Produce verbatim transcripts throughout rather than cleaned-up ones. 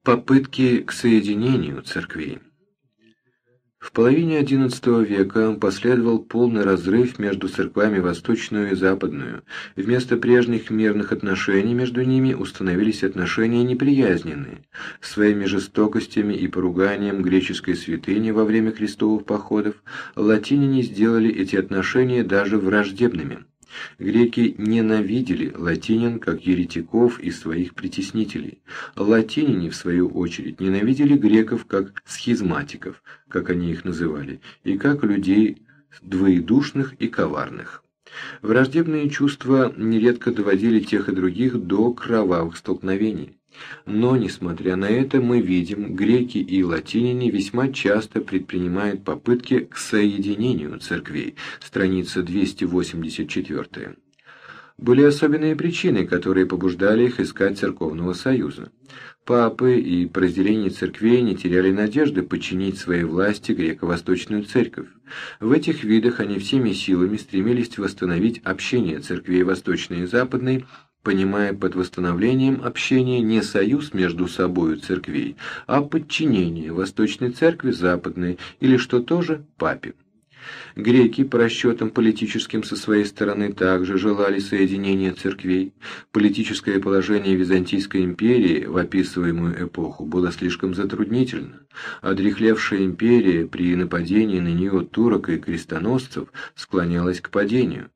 Попытки к соединению церквей. В половине одиннадцатого века последовал полный разрыв между церквами Восточную и Западную. Вместо прежних мирных отношений между ними установились отношения неприязненные. Своими жестокостями и поруганием греческой святыни во время крестовых походов латиняне сделали эти отношения даже враждебными. Греки ненавидели латинян как еретиков и своих притеснителей. Латиняне, в свою очередь, ненавидели греков как схизматиков, как они их называли, и как людей двоедушных и коварных. Враждебные чувства нередко доводили тех и других до кровавых столкновений. Но, несмотря на это, мы видим, греки и латиняне весьма часто предпринимают попытки к соединению церквей. Страница двести восемьдесят четыре. Были особенные причины, которые побуждали их искать церковного союза. Папы и по разделению церквей не теряли надежды подчинить своей власти греко-восточную церковь. В этих видах они всеми силами стремились восстановить общение церквей восточной и западной, понимая под восстановлением общения не союз между собою церквей, а подчинение Восточной Церкви Западной, или, что тоже, папе. Греки по расчетам политическим со своей стороны также желали соединения церквей. Политическое положение Византийской империи в описываемую эпоху было слишком затруднительно. Одряхлевшая империя при нападении на нее турок и крестоносцев склонялась к падению.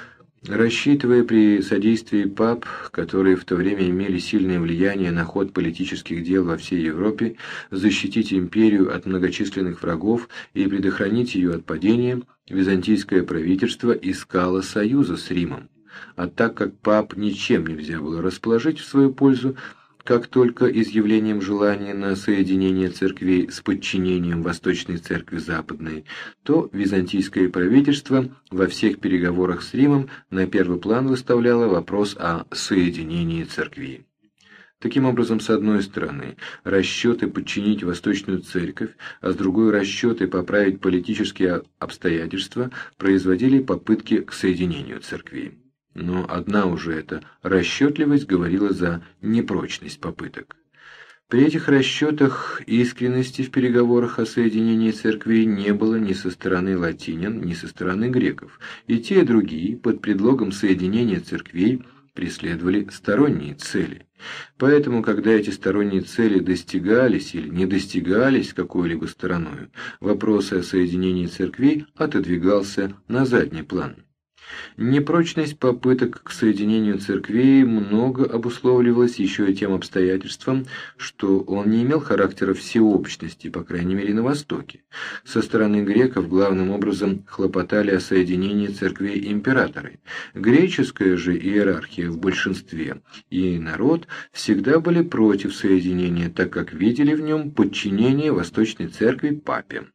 Рассчитывая при содействии пап, которые в то время имели сильное влияние на ход политических дел во всей Европе, защитить империю от многочисленных врагов и предохранить ее от падения, византийское правительство искало союза с Римом. А так как пап ничем нельзя было расположить в свою пользу, как только изъявлением желания на соединение церквей с подчинением Восточной Церкви Западной, то византийское правительство во всех переговорах с Римом на первый план выставляло вопрос о соединении церквей. Таким образом, с одной стороны, расчеты подчинить Восточную Церковь, а с другой расчеты поправить политические обстоятельства производили попытки к соединению церквей. Но одна уже эта расчетливость говорила за непрочность попыток. При этих расчетах искренности в переговорах о соединении церквей не было ни со стороны латинян, ни со стороны греков, и те и другие под предлогом соединения церквей преследовали сторонние цели. Поэтому, когда эти сторонние цели достигались или не достигались какой-либо стороною, вопрос о соединении церквей отодвигался на задний план. Непрочность попыток к соединению церквей много обусловливалась еще и тем обстоятельством, что он не имел характера всеобщности, по крайней мере на Востоке. Со стороны греков главным образом хлопотали о соединении церквей императоры. Греческая же иерархия в большинстве и народ всегда были против соединения, так как видели в нем подчинение Восточной Церкви папе.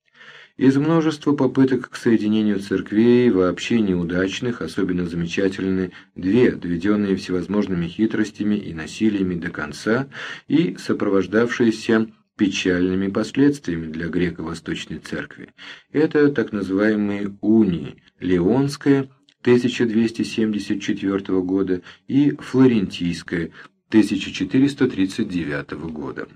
Из множества попыток к соединению церквей, вообще неудачных, особенно замечательны две, доведенные всевозможными хитростями и насилиями до конца и сопровождавшиеся печальными последствиями для греко-восточной церкви. Это так называемые унии Леонская тысяча двести семьдесят четвёртого года и Флорентийская тысяча четыреста тридцать девятого года.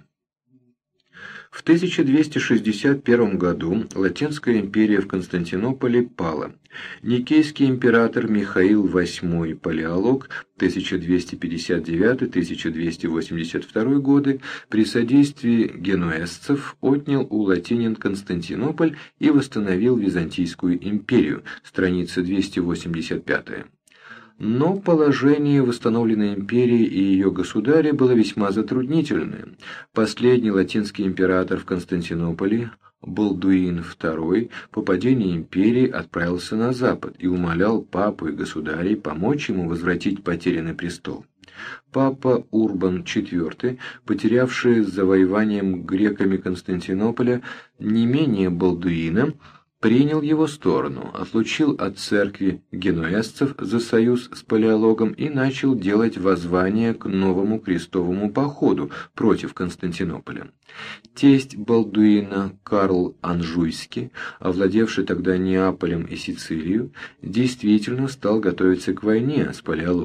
В тысяча двести шестьдесят первом году Латинская империя в Константинополе пала. Никейский император Михаил восьмой Палеолог тысяча двести пятьдесят девятый — тысяча двести восемьдесят второй годы при содействии генуэзцев отнял у латинян Константинополь и восстановил Византийскую империю, страница двести восемьдесят пятая. Но положение восстановленной империи и ее государя было весьма затруднительное. Последний латинский император в Константинополе, Балдуин второй, по падении империи отправился на запад и умолял папу и государей помочь ему возвратить потерянный престол. Папа Урбан четвёртый, потерявший с завоеванием греками Константинополя не менее Балдуина, принял его сторону, отлучил от церкви генуэзцев за союз с Палеологом и начал делать воззвание к новому крестовому походу против Константинополя. Тесть Балдуина Карл Анжуйский, овладевший тогда Неаполем и Сицилией, действительно стал готовиться к войне с Палеологом.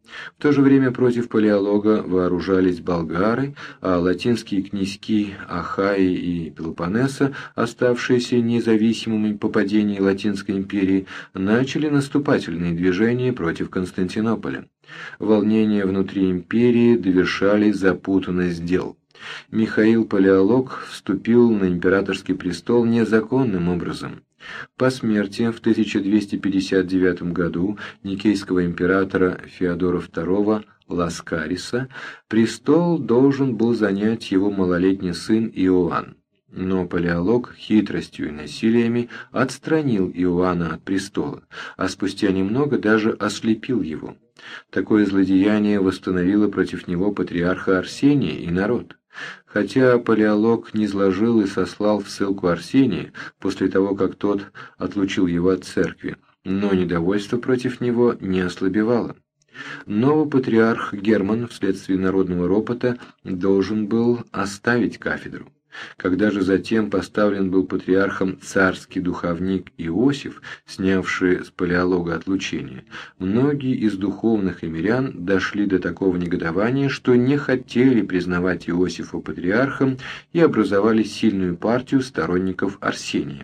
В то же время против палеолога вооружались болгары, а латинские князьки Ахайи и Пелопоннеса, оставшиеся независимыми по падении Латинской империи, начали наступательные движения против Константинополя. Волнения внутри империи довершали запутанность дел. Михаил Палеолог вступил на императорский престол незаконным образом. По смерти в тысяча двести пятьдесят девятом году никейского императора Феодора второго Ласкариса престол должен был занять его малолетний сын Иоанн. Но Палеолог хитростью и насилиями отстранил Иоанна от престола, а спустя немного даже ослепил его. Такое злодеяние восстановило против него патриарха Арсения и народ. Хотя Палеолог низложил и сослал в ссылку Арсения после того, как тот отлучил его от церкви, но недовольство против него не ослабевало. Новый патриарх Герман вследствие народного ропота должен был оставить кафедру. Когда же затем поставлен был патриархом царский духовник Иосиф, снявший с Палеолога отлучение, многие из духовных и мирян дошли до такого негодования, что не хотели признавать Иосифа патриархом и образовали сильную партию сторонников Арсения.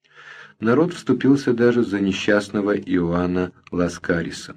Народ вступился даже за несчастного Иоанна Ласкариса.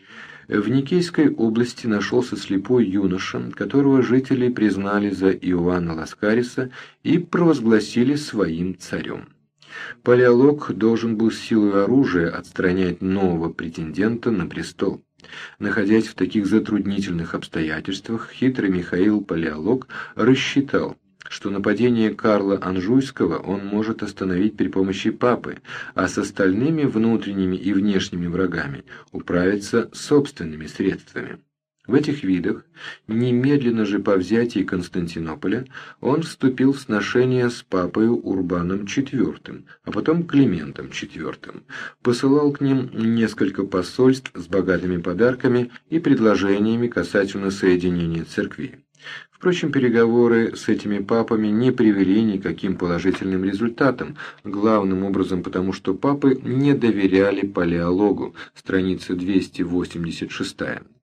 В Никейской области нашелся слепой юноша, которого жители признали за Иоанна Ласкариса и провозгласили своим царем. Палеолог должен был силой оружия отстранять нового претендента на престол. Находясь в таких затруднительных обстоятельствах, хитрый Михаил Палеолог рассчитал, что нападение Карла Анжуйского он может остановить при помощи папы, а с остальными внутренними и внешними врагами управиться собственными средствами. В этих видах, немедленно же по взятии Константинополя, он вступил в сношение с папою Урбаном четвёртым, а потом Климентом четвёртым, посылал к ним несколько посольств с богатыми подарками и предложениями касательно соединения церквей. Впрочем, переговоры с этими папами не привели никаким положительным результатам, главным образом потому, что папы не доверяли Палеологу, страница двести восемьдесят шесть.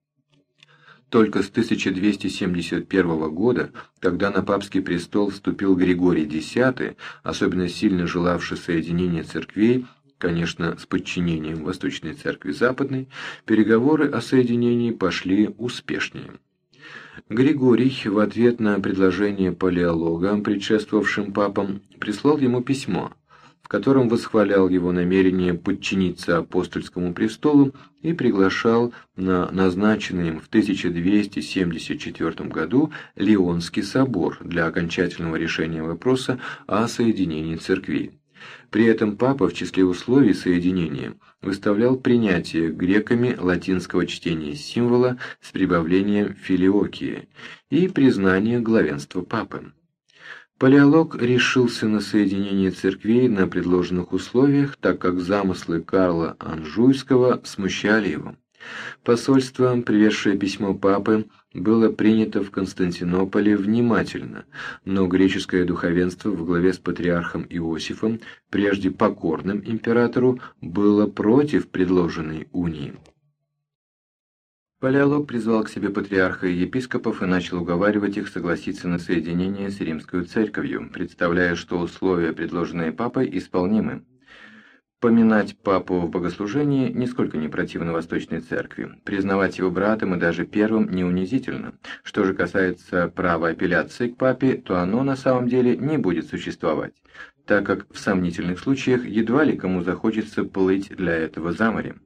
Только с тысяча двести семьдесят первого года, когда на папский престол вступил Григорий Десятый, особенно сильно желавший соединения церквей, конечно, с подчинением Восточной Церкви Западной, переговоры о соединении пошли успешнее. Григорий в ответ на предложение Палеолога, предшествовавшим папам, прислал ему письмо, в котором восхвалял его намерение подчиниться апостольскому престолу и приглашал на назначенный им в тысяча двести семьдесят четвёртом году Лионский собор для окончательного решения вопроса о соединении церквей. При этом папа в числе условий соединения выставлял принятие греками латинского чтения символа с прибавлением филиокии и признание главенства папы. Палеолог решился на соединение церквей на предложенных условиях, так как замыслы Карла Анжуйского смущали его. Посольство, привезшее письмо папы, было принято в Константинополе внимательно, но греческое духовенство во главе с патриархом Иосифом, прежде покорным императору, было против предложенной унии. Палеолог призвал к себе патриарха и епископов и начал уговаривать их согласиться на соединение с Римской Церковью, представляя, что условия, предложенные папой, исполнимы. Поминать папу в богослужении нисколько не противно Восточной Церкви, признавать его братом и даже первым не унизительно. Что же касается права апелляции к папе, то оно на самом деле не будет существовать, так как в сомнительных случаях едва ли кому захочется плыть для этого за морем.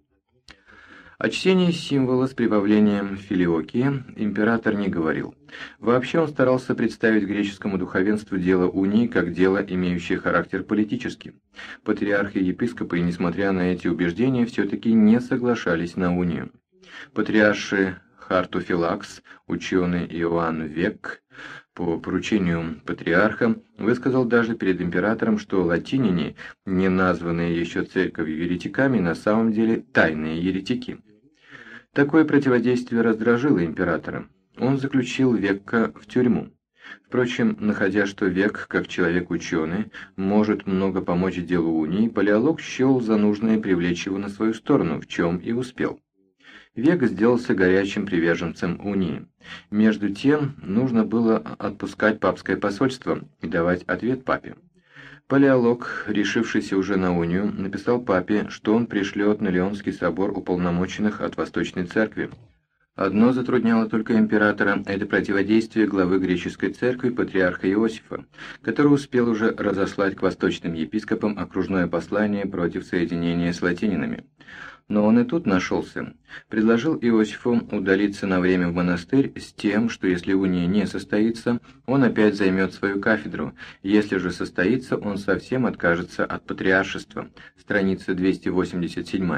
О чтении символа с прибавлением филиокии император не говорил. Вообще он старался представить греческому духовенству дело унии как дело, имеющее характер политический. Патриархи и епископы, несмотря на эти убеждения, все-таки не соглашались на унию. Патриарши Хартофилакс, ученый Иоанн Век, по поручению патриарха, высказал даже перед императором, что латиняне, не названные еще церковью еретиками, на самом деле тайные еретики. Такое противодействие раздражило императора. Он заключил Векка в тюрьму. Впрочем, находя, что Век, как человек-ученый, может много помочь делу унии, Палеолог счел за нужное привлечь его на свою сторону, в чем и успел. Век сделался горячим приверженцем унии. Между тем, нужно было отпускать папское посольство и давать ответ папе. Палеолог, решившийся уже на унию, написал папе, что он пришлет на Леонский собор уполномоченных от Восточной Церкви. Одно затрудняло только императора – это противодействие главы греческой церкви патриарха Иосифа, который успел уже разослать к восточным епископам окружное послание против соединения с латининами. Но он и тут нашелся. Предложил Иосифу удалиться на время в монастырь с тем, что если уния не состоится, он опять займет свою кафедру, если же состоится, он совсем откажется от патриаршества. Страница двести восемьдесят семь.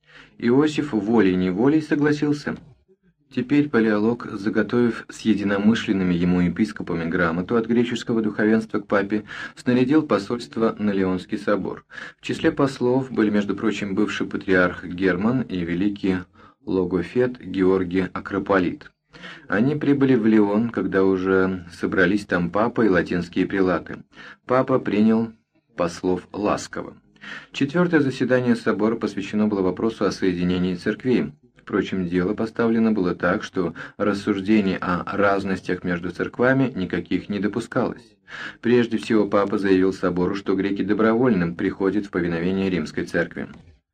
Иосиф волей-неволей согласился. Теперь Палеолог, заготовив с единомышленными ему епископами грамоту от греческого духовенства к папе, снарядил посольство на Леонский собор. В числе послов были, между прочим, бывший патриарх Герман и великий логофет Георгий Акрополит. Они прибыли в Леон, когда уже собрались там папа и латинские прелаты. Папа принял послов ласково. Четвертое заседание собора посвящено было вопросу о соединении церквей. Впрочем, дело поставлено было так, что рассуждений о разностях между церквами никаких не допускалось. Прежде всего, папа заявил собору, что греки добровольно приходят в повиновение римской церкви.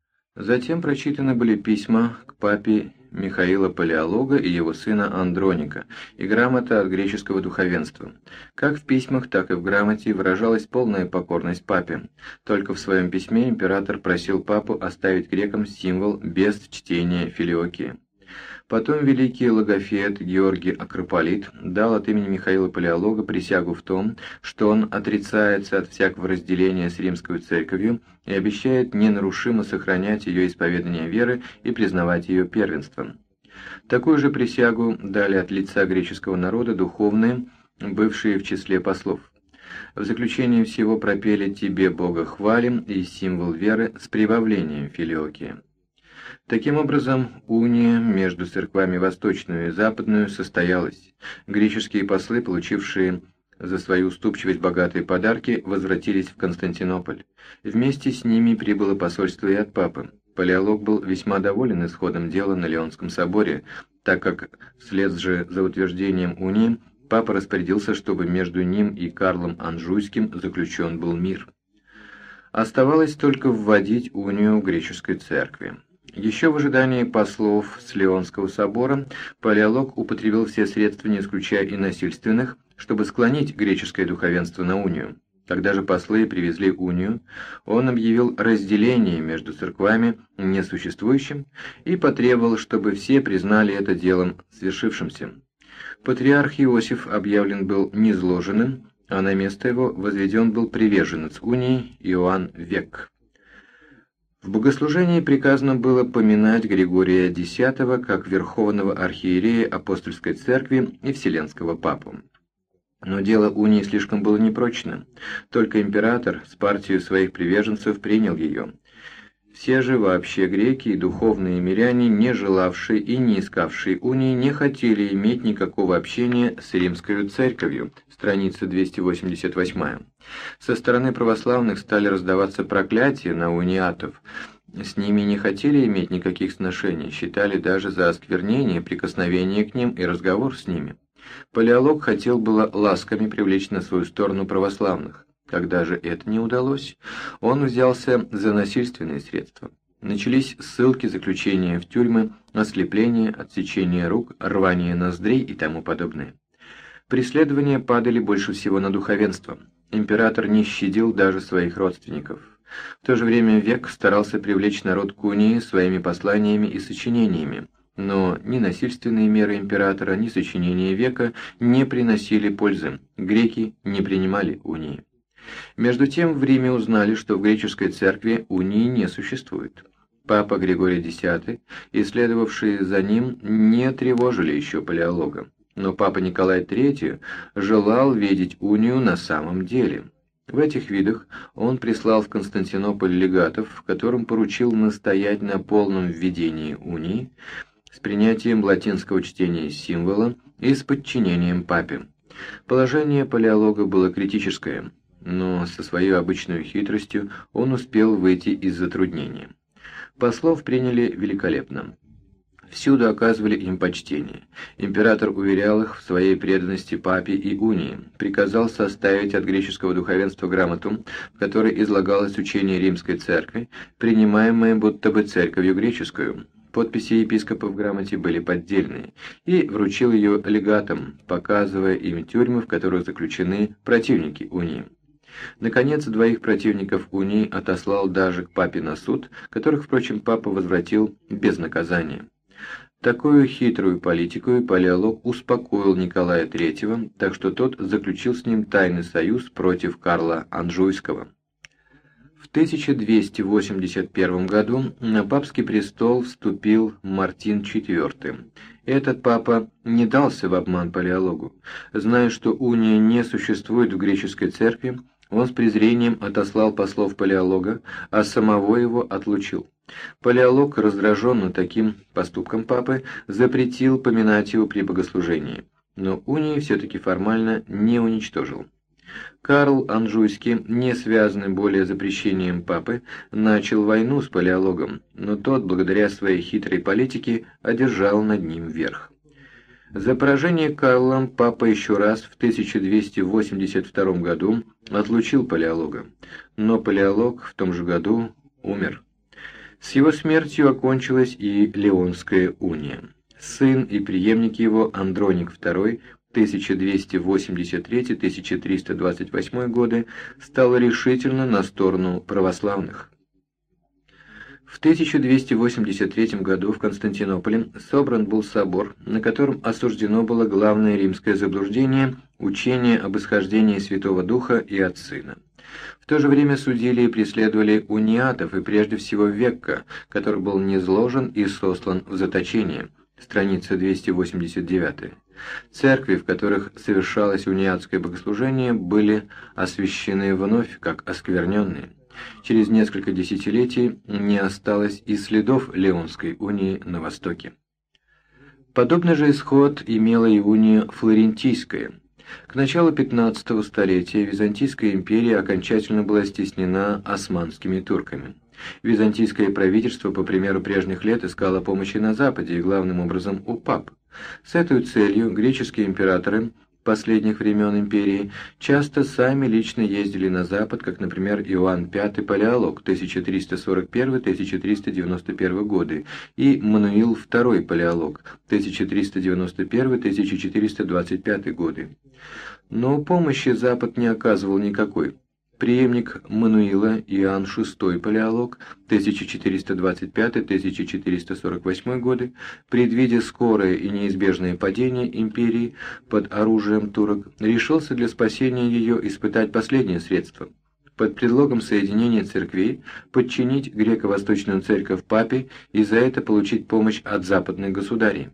Затем прочитаны были письма к папе Михаила Палеолога и его сына Андроника и грамота от греческого духовенства. Как в письмах, так и в грамоте выражалась полная покорность папе. Только в своем письме император просил папу оставить грекам символ без чтения филиокии. Потом великий логофет Георгий Акрополит дал от имени Михаила Палеолога присягу в том, что он отрицается от всякого разделения с римской церковью и обещает ненарушимо сохранять ее исповедание веры и признавать ее первенством. Такую же присягу дали от лица греческого народа духовные, бывшие в числе послов. В заключение всего пропели «Тебе, Бога, хвалим» и символ веры с прибавлением филиокии. Таким образом, уния между церквами восточную и западную состоялась. Греческие послы, получившие за свою уступчивость богатые подарки, возвратились в Константинополь. Вместе с ними прибыло посольство и от папы. Палеолог был весьма доволен исходом дела на Леонском соборе, так как вслед же за утверждением унии папа распорядился, чтобы между ним и Карлом Анжуйским заключен был мир. Оставалось только вводить унию в греческой церкви. Еще в ожидании послов с Леонского собора Палеолог употребил все средства, не исключая и насильственных, чтобы склонить греческое духовенство на унию. Когда же послы привезли унию, он объявил разделение между церквами несуществующим и потребовал, чтобы все признали это делом свершившимся. Патриарх Иосиф объявлен был низложенным, а на место его возведен был приверженец унии Иоанн Век. В богослужении приказано было поминать Григория Десятого как верховного архиерея апостольской церкви и вселенского папу. Но дело унии слишком было непрочно. Только император с партией своих приверженцев принял ее. Все же вообще греки и духовные миряне, не желавшие и не искавшие унии, не хотели иметь никакого общения с римской церковью. Страница двести восемьдесят восемь. Со стороны православных стали раздаваться проклятия на униатов. С ними не хотели иметь никаких сношений, считали даже за осквернение, прикосновение к ним и разговор с ними. Палеолог хотел было ласками привлечь на свою сторону православных. Когда же это не удалось, он взялся за насильственные средства. Начались ссылки, заключения в тюрьмы, ослепление, отсечение рук, рвание ноздрей и тому подобное. Преследования падали больше всего на духовенство. Император не щадил даже своих родственников. В то же время Век старался привлечь народ к унии своими посланиями и сочинениями, но ни насильственные меры императора, ни сочинения Века не приносили пользы, греки не принимали унии. Между тем в Риме узнали, что в греческой церкви унии не существует. Папа Григорий Десятый и следовавшие за ним не тревожили еще Палеолога. Но папа Николай Третий желал видеть унию на самом деле. В этих видах он прислал в Константинополь легатов, в котором поручил настоять на полном введении унии, с принятием латинского чтения символа и с подчинением папе. Положение Палеолога было критическое, но со своей обычной хитростью он успел выйти из затруднения. Послов приняли великолепно. всюду оказывали им почтение. Император уверял их в своей преданности папе и унии, приказал составить от греческого духовенства грамоту, в которой излагалось учение римской церкви, принимаемое будто бы церковью греческую. Подписи епископов в грамоте были поддельные, и вручил ее легатам, показывая им тюрьмы, в которых заключены противники унии. Наконец, двоих противников унии отослал даже к папе на суд, которых, впрочем, папа возвратил без наказания. Такую хитрую политику Палеолог успокоил Николая третьего, так что тот заключил с ним тайный союз против Карла Анжуйского. В тысяча двести восемьдесят первом году на папский престол вступил Мартин четвёртый. Этот папа не дался в обман Палеологу. Зная, что уния не существует в греческой церкви, он с презрением отослал послов Палеолога, а самого его отлучил. Палеолог, раздраженный таким поступком папы, запретил поминать его при богослужении, но унии все-таки формально не уничтожил. Карл Анжуйский, не связанный более запрещением папы, начал войну с Палеологом, но тот, благодаря своей хитрой политике, одержал над ним верх. За поражение Карлом папа еще раз в тысяча двести восемьдесят втором году отлучил Палеолога, но Палеолог в том же году умер. С его смертью окончилась и Леонская уния. Сын и преемник его Андроник второй тысяча двести восемьдесят третий — тысяча триста двадцать восьмой годы стал решительно на сторону православных. В тысяча двести восемьдесят третьем году в Константинополе собран был собор, на котором осуждено было главное римское заблуждение – учение об исхождении Святого Духа и от Сына. В то же время судили и преследовали униатов, и прежде всего Векка, который был низложен и сослан в заточение. Страница двести восемьдесят девять. Церкви, в которых совершалось униатское богослужение, были освящены вновь, как оскверненные. Через несколько десятилетий не осталось и следов Леонской унии на Востоке. Подобный же исход имела и уния флорентийская. К началу пятнадцатого столетия Византийская империя окончательно была стеснена османскими турками. Византийское правительство, по примеру прежних лет, искало помощи на Западе и главным образом у пап. С этой целью греческие императоры последних времен империи часто сами лично ездили на Запад, как, например, Иоанн пятый Палеолог тысяча триста сорок первый — тысяча триста девяносто первый годы и Мануил второй Палеолог тысяча триста девяносто первый — тысяча четыреста двадцать пятый годы. Но помощи Запад не оказывал никакой. Преемник Мануила Иоанн шестой Палеолог тысяча четыреста двадцать пятый — тысяча четыреста сорок восьмой годы, предвидя скорое и неизбежное падение империи под оружием турок, решился для спасения ее испытать последнее средство. Под предлогом соединения церквей подчинить греко-восточную церковь папе и за это получить помощь от западных государей.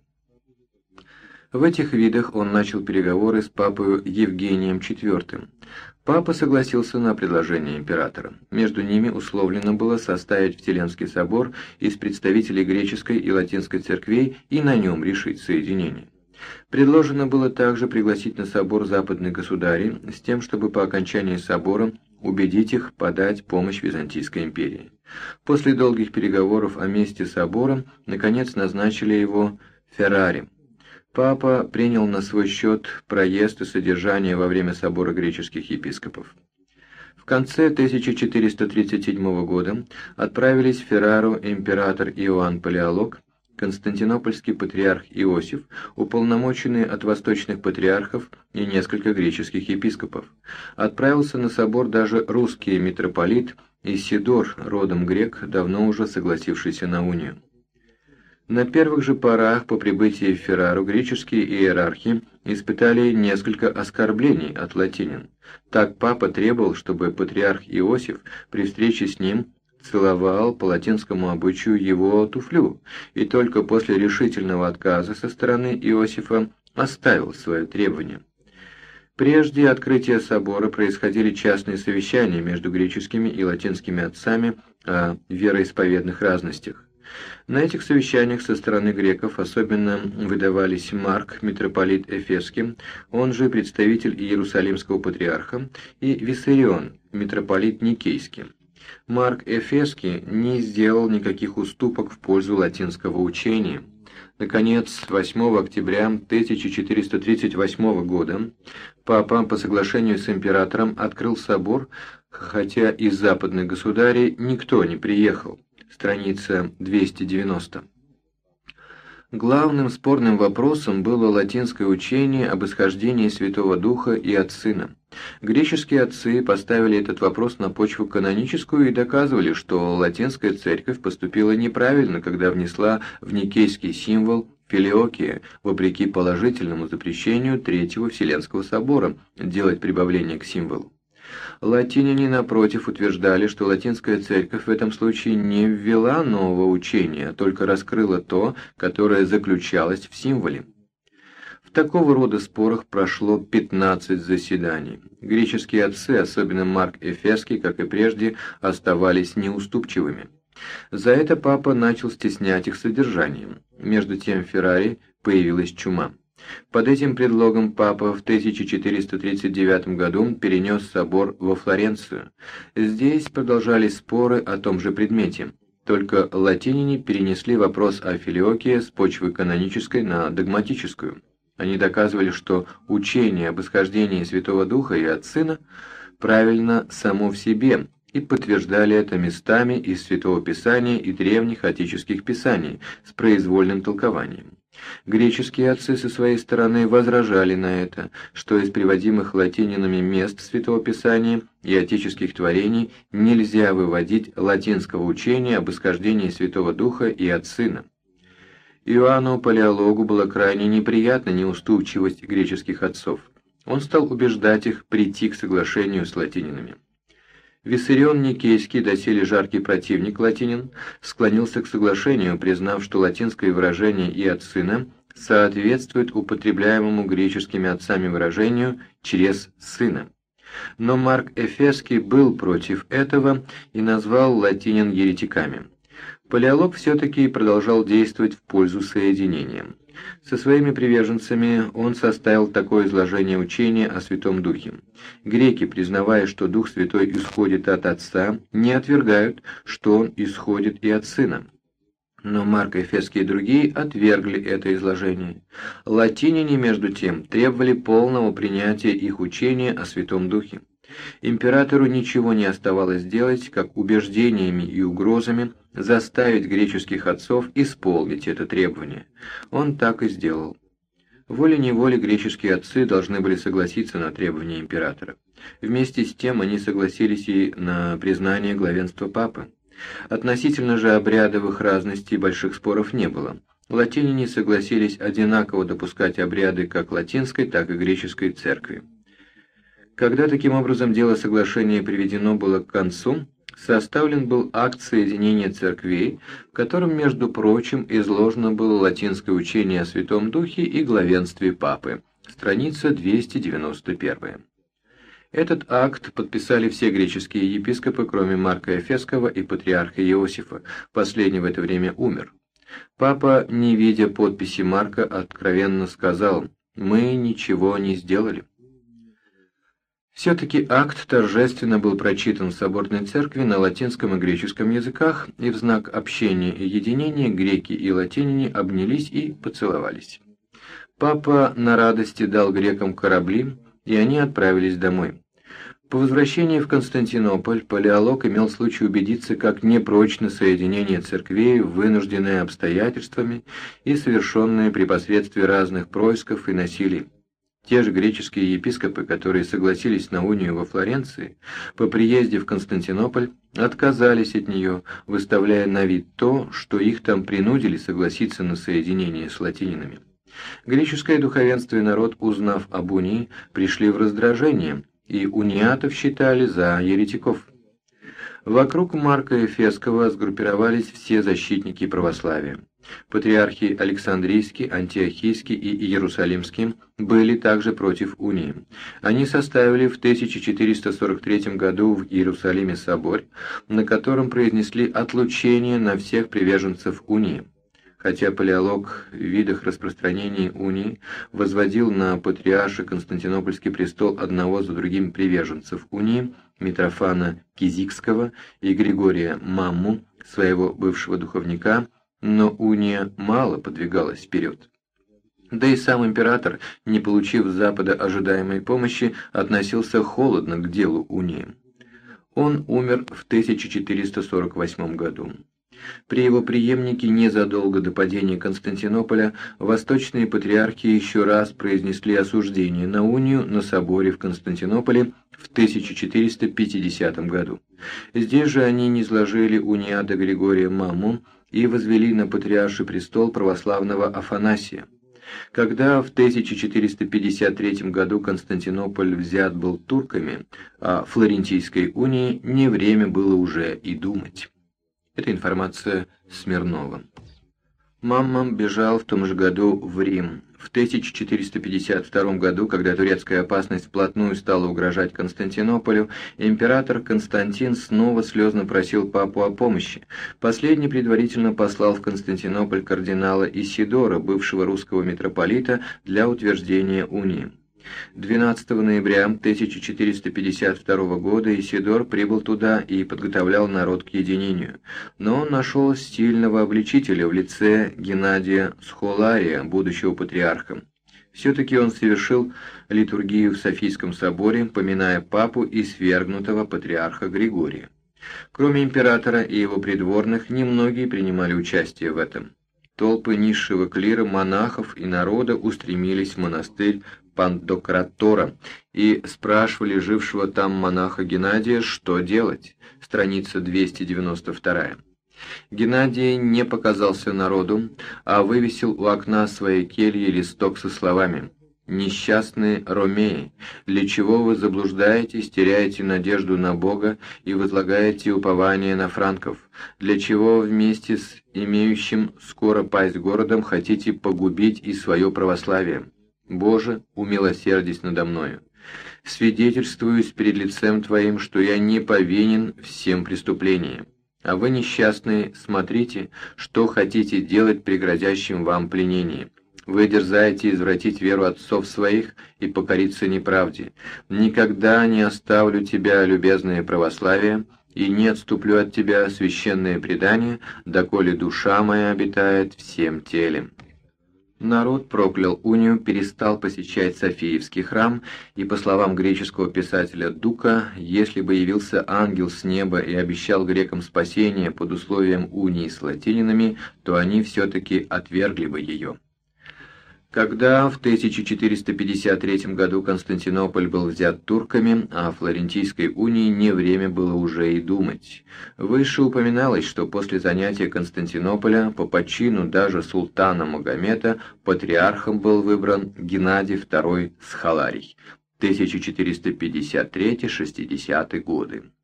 В этих видах он начал переговоры с папою Евгением четвёртым. Папа согласился на предложение императора. Между ними условлено было составить Вселенский собор из представителей греческой и латинской церквей и на нем решить соединение. Предложено было также пригласить на собор западных государей с тем, чтобы по окончании собора убедить их подать помощь Византийской империи. После долгих переговоров о месте собора, наконец назначили его Феррари. Папа принял на свой счет проезд и содержание во время собора греческих епископов. В конце тысяча четыреста тридцать седьмого года отправились в Феррару император Иоанн Палеолог, константинопольский патриарх Иосиф, уполномоченный от восточных патриархов и несколько греческих епископов. Отправился на собор даже русский митрополит Исидор, родом грек, давно уже согласившийся на унию. На первых же порах по прибытии в Феррару греческие иерархи испытали несколько оскорблений от латинин. Так папа требовал, чтобы патриарх Иосиф при встрече с ним целовал по латинскому обычаю его туфлю, и только после решительного отказа со стороны Иосифа оставил свое требование. Прежде открытия собора происходили частные совещания между греческими и латинскими отцами о вероисповедных разностях. На этих совещаниях со стороны греков особенно выдавались Марк, митрополит Эфесский, он же представитель Иерусалимского патриарха, и Виссарион, митрополит Никейский. Марк Эфесский не сделал никаких уступок в пользу латинского учения. Наконец, восьмого октября тысяча четыреста тридцать восьмого года папа по соглашению с императором открыл собор, хотя из западных государей никто не приехал. Страница двести девяносто. Главным спорным вопросом было латинское учение об исхождении Святого Духа и от Сына. Греческие отцы поставили этот вопрос на почву каноническую и доказывали, что латинская церковь поступила неправильно, когда внесла в никейский символ филиокия, вопреки положительному запрещению Третьего Вселенского собора делать прибавление к символу. Латиняне, напротив, утверждали, что латинская церковь в этом случае не ввела нового учения, а только раскрыла то, которое заключалось в символе. В такого рода спорах прошло пятнадцать заседаний. Греческие отцы, особенно Марк Эфесский, как и прежде, оставались неуступчивыми. За это папа начал стеснять их содержанием. Между тем в Ферраре появилась чума. Под этим предлогом папа в тысяча четыреста тридцать девятом году перенес собор во Флоренцию. Здесь продолжались споры о том же предмете. Только латиняне перенесли вопрос о филиокии с почвы канонической на догматическую. Они доказывали, что учение об исхождении Святого Духа и от Сына правильно само в себе, и подтверждали это местами из Святого Писания и древних отеческих писаний с произвольным толкованием. Греческие отцы со своей стороны возражали на это, что из приводимых латининами мест Святого Писания и отеческих творений нельзя выводить латинского учения об исхождении Святого Духа и от Сына. Иоанну Палеологу была крайне неприятна неуступчивость греческих отцов. Он стал убеждать их прийти к соглашению с латининами. Виссарион Никейский, доселе жаркий противник латинин, склонился к соглашению, признав, что латинское выражение «и от сына» соответствует употребляемому греческими отцами выражению «через сына». Но Марк Эфесский был против этого и назвал латинин еретиками. Палеолог все-таки продолжал действовать в пользу соединения. Со своими приверженцами он составил такое изложение учения о Святом Духе. Греки, признавая, что Дух Святой исходит от Отца, не отвергают, что Он исходит и от Сына. Но Марк Эфесский и другие отвергли это изложение. Латиняне, между тем, требовали полного принятия их учения о Святом Духе. Императору ничего не оставалось делать, как убеждениями и угрозами заставить греческих отцов исполнить это требование. Он так и сделал. Волей-неволей греческие отцы должны были согласиться на требования императора. Вместе с тем они согласились и на признание главенства папы. Относительно же обрядовых разностей больших споров не было. Латиняне согласились одинаково допускать обряды как латинской, так и греческой церкви. Когда таким образом дело соглашения приведено было к концу, составлен был акт соединения церквей, в котором, между прочим, изложено было латинское учение о Святом Духе и главенстве Папы. Страница двести девяносто первая. Этот акт подписали все греческие епископы, кроме Марка Эфесского и патриарха Иосифа. Последний в это время умер. Папа, не видя подписи Марка, откровенно сказал: «Мы ничего не сделали». Все-таки акт торжественно был прочитан в соборной церкви на латинском и греческом языках, и в знак общения и единения греки и латиняне обнялись и поцеловались. Папа на радости дал грекам корабли, и они отправились домой. По возвращении в Константинополь Палеолог имел случай убедиться, как непрочно соединение церквей, вынужденное обстоятельствами и совершенное при посредстве разных происков и насилий. Те же греческие епископы, которые согласились на унию во Флоренции, по приезде в Константинополь отказались от нее, выставляя на вид то, что их там принудили согласиться на соединение с латининами. Греческое духовенство и народ, узнав об унии, пришли в раздражение, и униатов считали за еретиков. Вокруг Марка Эфесского сгруппировались все защитники православия. Патриархи Александрийский, Антиохийский и Иерусалимский были также против унии. Они составили в тысяча четыреста сорок третьем году в Иерусалиме собор, на котором произнесли отлучение на всех приверженцев унии. Хотя Палеолог в видах распространения унии возводил на патриарша Константинопольский престол одного за другим приверженцев унии, Митрофана Кизикского и Григория Мамму, своего бывшего духовника, Но уния мало подвигалась вперед. Да и сам император, не получив с Запада ожидаемой помощи, относился холодно к делу унии. Он умер в тысяча четыреста сорок восьмом году. При его преемнике незадолго до падения Константинополя восточные патриархи еще раз произнесли осуждение на унию на соборе в Константинополе в тысяча четыреста пятидесятом году. Здесь же они низложили униата Григория Мамму и возвели на патриарший престол православного Афанасия. Когда в тысяча четыреста пятьдесят третьем году Константинополь взят был турками, о Флорентийской унии не время было уже и думать. Это информация Смирнова. Мамма бежал в том же году в Рим. В тысяча четыреста пятьдесят втором году, когда турецкая опасность вплотную стала угрожать Константинополю, император Константин снова слезно просил папу о помощи. Последний предварительно послал в Константинополь кардинала Исидора, бывшего русского митрополита, для утверждения унии. двенадцатого ноября тысяча четыреста пятьдесят второго года Исидор прибыл туда и подготовлял народ к единению, но он нашел стильного обличителя в лице Геннадия Схолария, будущего патриарха. Все-таки он совершил литургию в Софийском соборе, поминая папу и свергнутого патриарха Григория. Кроме императора и его придворных, немногие принимали участие в этом. Толпы низшего клира, монахов и народа устремились в монастырь Пантократора и спрашивали жившего там монаха Геннадия, что делать. Страница двести девяносто вторая. Геннадий не показался народу, а вывесил у окна своей кельи листок со словами: «Несчастные ромеи, для чего вы заблуждаетесь, теряете надежду на Бога и возлагаете упование на франков? Для чего вместе с имеющим скоро пасть городом хотите погубить и свое православие? Боже, умилосердись надо мною. Свидетельствуюсь перед лицем Твоим, что я не повинен всем преступлениям. А вы, несчастные, смотрите, что хотите делать при грозящем вам пленении. Вы дерзаете извратить веру отцов своих и покориться неправде. Никогда не оставлю тебя, любезное православие, и не отступлю от тебя, священное предание, доколе душа моя обитает всем телем». Народ проклял унию, перестал посещать Софиевский храм, и, по словам греческого писателя Дука, если бы явился ангел с неба и обещал грекам спасение под условием унии с латининами, то они все-таки отвергли бы ее. Когда в тысяча четыреста пятьдесят третьем году Константинополь был взят турками, а о Флорентийской унии не время было уже и думать. Выше упоминалось, что после занятия Константинополя по почину даже султана Магомета патриархом был выбран Геннадий второй Схоларий, тысяча четыреста пятьдесят третий — шестидесятые годы.